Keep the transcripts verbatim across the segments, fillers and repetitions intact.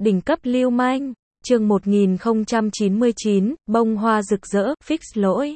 Đỉnh cấp lưu manh, chương một nghìn không trăm chín mươi chín, bông hoa rực rỡ, fix lỗi.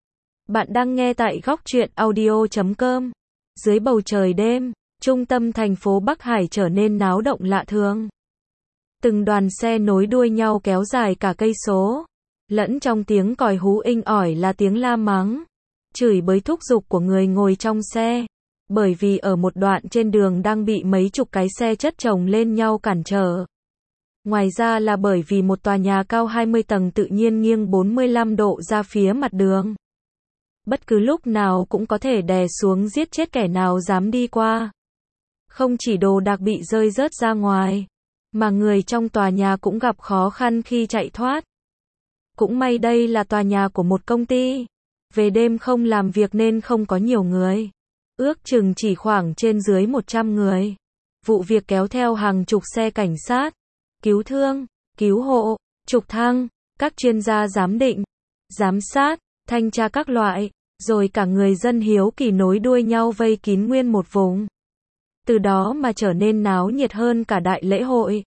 Bạn đang nghe tại góc truyện audio chấm com. Dưới bầu trời đêm, trung tâm thành phố Bắc Hải trở nên náo động lạ thường. Từng đoàn xe nối đuôi nhau kéo dài cả cây số. Lẫn trong tiếng còi hú inh ỏi là tiếng la mắng, chửi bới thúc giục của người ngồi trong xe. Bởi vì ở một đoạn trên đường đang bị mấy chục cái xe chất chồng lên nhau cản trở. Ngoài ra là bởi vì một tòa nhà cao hai mươi tầng tự nhiên nghiêng bốn mươi lăm độ ra phía mặt đường. Bất cứ lúc nào cũng có thể đè xuống giết chết kẻ nào dám đi qua. Không chỉ đồ đạc bị rơi rớt ra ngoài, mà người trong tòa nhà cũng gặp khó khăn khi chạy thoát. Cũng may đây là tòa nhà của một công ty. Về đêm không làm việc nên không có nhiều người. Ước chừng chỉ khoảng trên dưới một trăm người. Vụ việc kéo theo hàng chục xe cảnh sát, cứu thương, cứu hộ, trực thăng, các chuyên gia giám định, giám sát, thanh tra các loại, rồi cả người dân hiếu kỳ nối đuôi nhau vây kín nguyên một vùng. Từ đó mà trở nên náo nhiệt hơn cả đại lễ hội.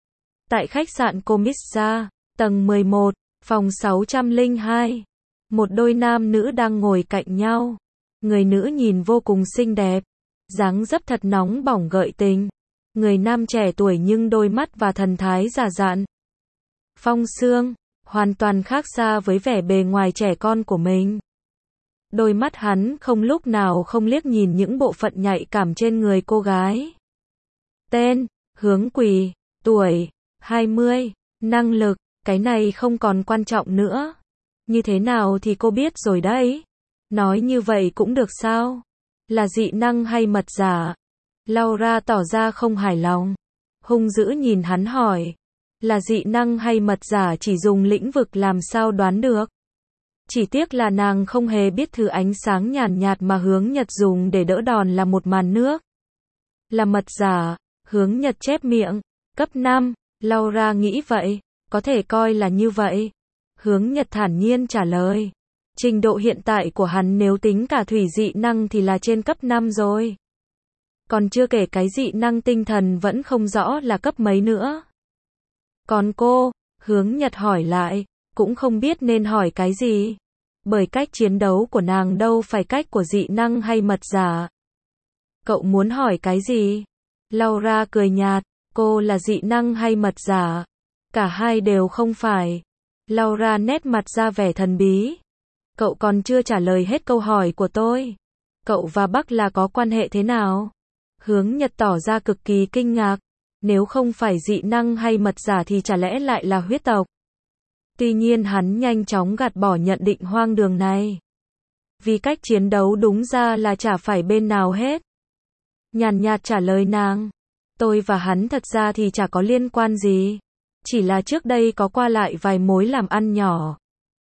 Tại khách sạn Comixa, tầng mười một, phòng sáu trăm lẻ hai, một đôi nam nữ đang ngồi cạnh nhau. Người nữ nhìn vô cùng xinh đẹp, dáng dấp thật nóng bỏng gợi tình. Người nam trẻ tuổi nhưng đôi mắt và thần thái già dặn, phong sương, hoàn toàn khác xa với vẻ bề ngoài trẻ con của mình. Đôi mắt hắn không lúc nào không liếc nhìn những bộ phận nhạy cảm trên người cô gái. Tên, Hướng Quỳ, tuổi, hai mươi, năng lực, cái này không còn quan trọng nữa. Như thế nào thì cô biết rồi đấy. Nói như vậy cũng được sao? Là dị năng hay mật giả? Laura tỏ ra không hài lòng. Hung dữ nhìn hắn hỏi. Là dị năng hay mật giả chỉ dùng lĩnh vực làm sao đoán được? Chỉ tiếc là nàng không hề biết thứ ánh sáng nhàn nhạt mà Hướng Nhật dùng để đỡ đòn là một màn nước. Là mật giả, Hướng Nhật chép miệng. Cấp năm, Laura nghĩ vậy, có thể coi là như vậy. Hướng Nhật thản nhiên trả lời. Trình độ hiện tại của hắn nếu tính cả thủy dị năng thì là trên cấp năm rồi. Còn chưa kể cái dị năng tinh thần vẫn không rõ là cấp mấy nữa. Còn cô, Hướng Nhật hỏi lại, cũng không biết nên hỏi cái gì. Bởi cách chiến đấu của nàng đâu phải cách của dị năng hay mật giả. Cậu muốn hỏi cái gì? Laura cười nhạt, cô là dị năng hay mật giả? Cả hai đều không phải. Laura nét mặt ra vẻ thần bí. Cậu còn chưa trả lời hết câu hỏi của tôi. Cậu và Bắc là có quan hệ thế nào? Hướng Nhật tỏ ra cực kỳ kinh ngạc. Nếu không phải dị năng hay mật giả thì chả lẽ lại là huyết tộc? Tuy nhiên hắn nhanh chóng gạt bỏ nhận định hoang đường này. Vì cách chiến đấu đúng ra là chả phải bên nào hết. Nhàn nhạt trả lời nàng. Tôi và hắn thật ra thì chả có liên quan gì. Chỉ là trước đây có qua lại vài mối làm ăn nhỏ.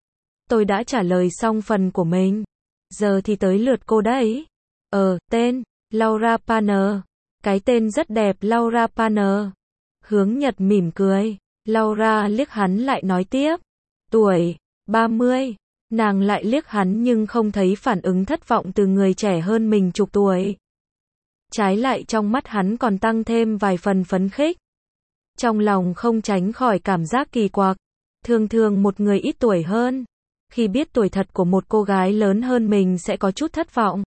Tôi đã trả lời xong phần của mình. Giờ thì tới lượt cô đấy. Ờ, tên, Laura Palmer. Cái tên rất đẹp Laura Palmer. Hướng Nhật mỉm cười. Laura liếc hắn lại nói tiếp. Tuổi, ba mươi. Nàng lại liếc hắn nhưng không thấy phản ứng thất vọng từ người trẻ hơn mình chục tuổi. Trái lại trong mắt hắn còn tăng thêm vài phần phấn khích. Trong lòng không tránh khỏi cảm giác kỳ quặc. Thường thường một người ít tuổi hơn, khi biết tuổi thật của một cô gái lớn hơn mình sẽ có chút thất vọng.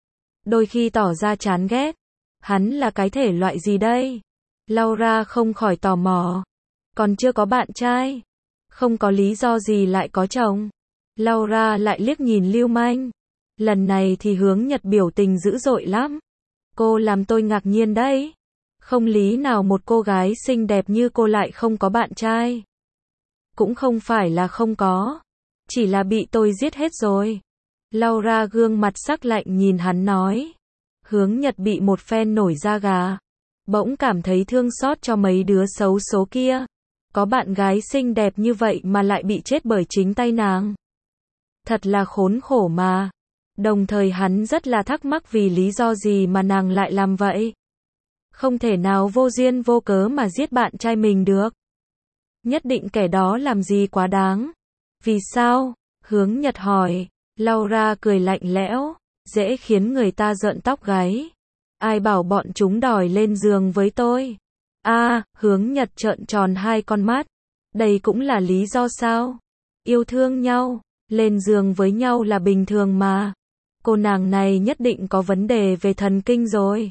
Đôi khi tỏ ra chán ghét. Hắn là cái thể loại gì đây? Laura không khỏi tò mò. Còn chưa có bạn trai. Không có lý do gì lại có chồng. Laura lại liếc nhìn lưu manh. Lần này thì Hướng Nhật biểu tình dữ dội lắm. Cô làm tôi ngạc nhiên đấy. Không lý nào một cô gái xinh đẹp như cô lại không có bạn trai. Cũng không phải là không có. Chỉ là bị tôi giết hết rồi. Laura gương mặt sắc lạnh nhìn hắn nói. Hướng Nhật bị một phen nổi da gà. Bỗng cảm thấy thương xót cho mấy đứa xấu số kia. Có bạn gái xinh đẹp như vậy mà lại bị chết bởi chính tay nàng. Thật là khốn khổ mà. Đồng thời hắn rất là thắc mắc vì lý do gì mà nàng lại làm vậy. Không thể nào vô duyên vô cớ mà giết bạn trai mình được. Nhất định kẻ đó làm gì quá đáng. Vì sao? Hướng Nhật hỏi. Laura cười lạnh lẽo. Dễ khiến người ta rợn tóc gáy. Ai bảo bọn chúng đòi lên giường với tôi? A, Hướng Nhật trợn tròn hai con mắt. Đây cũng là lý do sao? Yêu thương nhau, lên giường với nhau là bình thường mà. Cô nàng này nhất định có vấn đề về thần kinh rồi.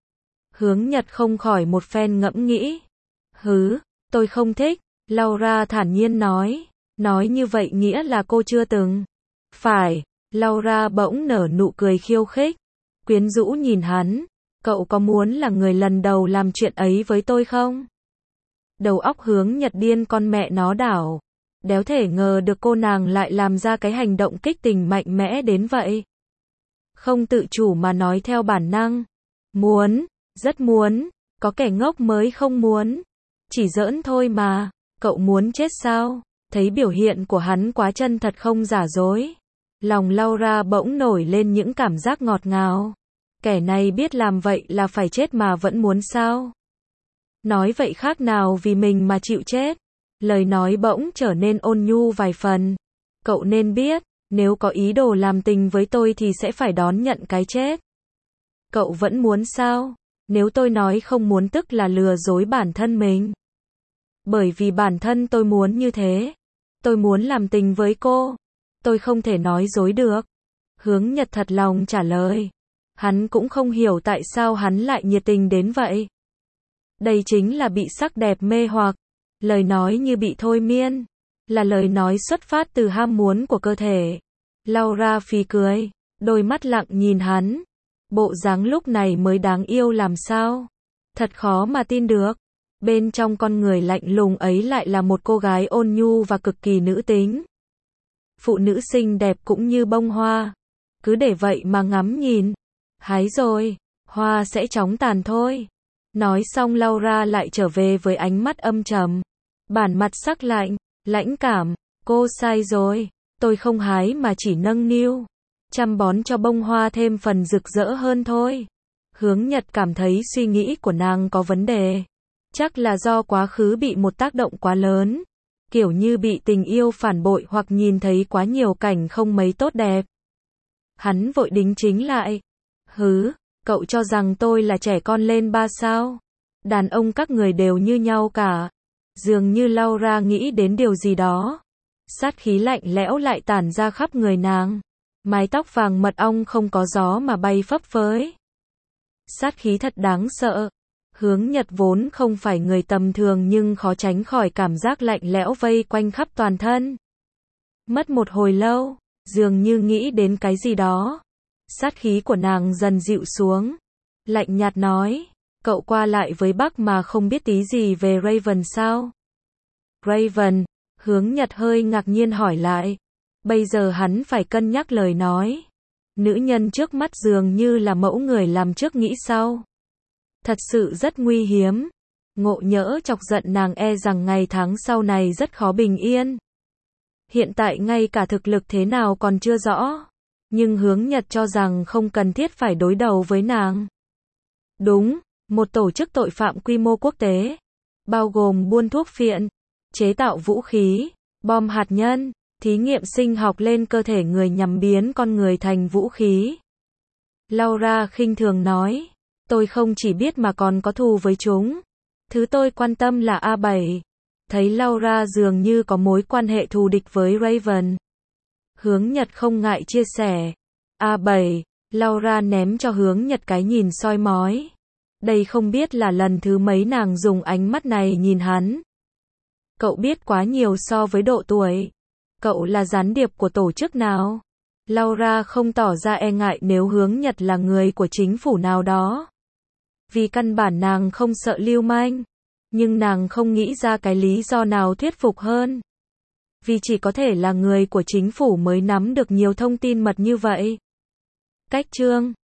Hướng Nhật không khỏi một phen ngẫm nghĩ. Hứ, tôi không thích, Laura thản nhiên nói. Nói như vậy nghĩa là cô chưa từng. Phải, Laura bỗng nở nụ cười khiêu khích. Quyến rũ nhìn hắn. Cậu có muốn là người lần đầu làm chuyện ấy với tôi không? Đầu óc Hướng Nhật điên con mẹ nó đảo. Đéo thể ngờ được cô nàng lại làm ra cái hành động kích tình mạnh mẽ đến vậy. Không tự chủ mà nói theo bản năng. Muốn, rất muốn, có kẻ ngốc mới không muốn. Chỉ giỡn thôi mà, cậu muốn chết sao? Thấy biểu hiện của hắn quá chân thật không giả dối. Lòng Laura bỗng nổi lên những cảm giác ngọt ngào. Kẻ này biết làm vậy là phải chết mà vẫn muốn sao? Nói vậy khác nào vì mình mà chịu chết. Lời nói bỗng trở nên ôn nhu vài phần. Cậu nên biết, nếu có ý đồ làm tình với tôi thì sẽ phải đón nhận cái chết. Cậu vẫn muốn sao? Nếu tôi nói không muốn tức là lừa dối bản thân mình. Bởi vì bản thân tôi muốn như thế. Tôi muốn làm tình với cô. Tôi không thể nói dối được. Hướng Nhật thật lòng trả lời. Hắn cũng không hiểu tại sao hắn lại nhiệt tình đến vậy. Đây chính là bị sắc đẹp mê hoặc. Lời nói như bị thôi miên. Là lời nói xuất phát từ ham muốn của cơ thể. Laura phì cười. Đôi mắt lặng nhìn hắn. Bộ dáng lúc này mới đáng yêu làm sao. Thật khó mà tin được. Bên trong con người lạnh lùng ấy lại là một cô gái ôn nhu và cực kỳ nữ tính. Phụ nữ xinh đẹp cũng như bông hoa. Cứ để vậy mà ngắm nhìn. Hái rồi, hoa sẽ chóng tàn thôi. Nói xong Laura lại trở về với ánh mắt âm trầm. Bản mặt sắc lạnh, lãnh cảm. Cô sai rồi, tôi không hái mà chỉ nâng niu. Chăm bón cho bông hoa thêm phần rực rỡ hơn thôi. Hướng Nhật cảm thấy suy nghĩ của nàng có vấn đề. Chắc là do quá khứ bị một tác động quá lớn. Kiểu như bị tình yêu phản bội hoặc nhìn thấy quá nhiều cảnh không mấy tốt đẹp. Hắn vội đính chính lại. Hứ, cậu cho rằng tôi là trẻ con lên ba sao? Đàn ông các người đều như nhau cả. Dường như Laura nghĩ đến điều gì đó. Sát khí lạnh lẽo lại tản ra khắp người nàng. Mái tóc vàng mật ong không có gió mà bay phấp phới. Sát khí thật đáng sợ. Hướng Nhật vốn không phải người tầm thường nhưng khó tránh khỏi cảm giác lạnh lẽo vây quanh khắp toàn thân. Mất một hồi lâu, dường như nghĩ đến cái gì đó. Sát khí của nàng dần dịu xuống. Lạnh nhạt nói, cậu qua lại với Bắc mà không biết tí gì về Raven sao? Raven, Hướng Nhật hơi ngạc nhiên hỏi lại. Bây giờ hắn phải cân nhắc lời nói. Nữ nhân trước mắt dường như là mẫu người làm trước nghĩ sau. Thật sự rất nguy hiếm. Ngộ nhỡ chọc giận nàng e rằng ngày tháng sau này rất khó bình yên. Hiện tại ngay cả thực lực thế nào còn chưa rõ. Nhưng Hướng Nhật cho rằng không cần thiết phải đối đầu với nàng. Đúng, một tổ chức tội phạm quy mô quốc tế. Bao gồm buôn thuốc phiện, chế tạo vũ khí, bom hạt nhân, thí nghiệm sinh học lên cơ thể người nhằm biến con người thành vũ khí. Laura khinh thường nói. Tôi không chỉ biết mà còn có thù với chúng. Thứ tôi quan tâm là A bảy. Thấy Laura dường như có mối quan hệ thù địch với Raven. Hướng Nhật không ngại chia sẻ. A bảy, Laura ném cho Hướng Nhật cái nhìn soi mói. Đây không biết là lần thứ mấy nàng dùng ánh mắt này nhìn hắn. Cậu biết quá nhiều so với độ tuổi. Cậu là gián điệp của tổ chức nào? Laura không tỏ ra e ngại nếu Hướng Nhật là người của chính phủ nào đó. Vì căn bản nàng không sợ lưu manh. Nhưng nàng không nghĩ ra cái lý do nào thuyết phục hơn. Vì chỉ có thể là người của chính phủ mới nắm được nhiều thông tin mật như vậy. Cách chương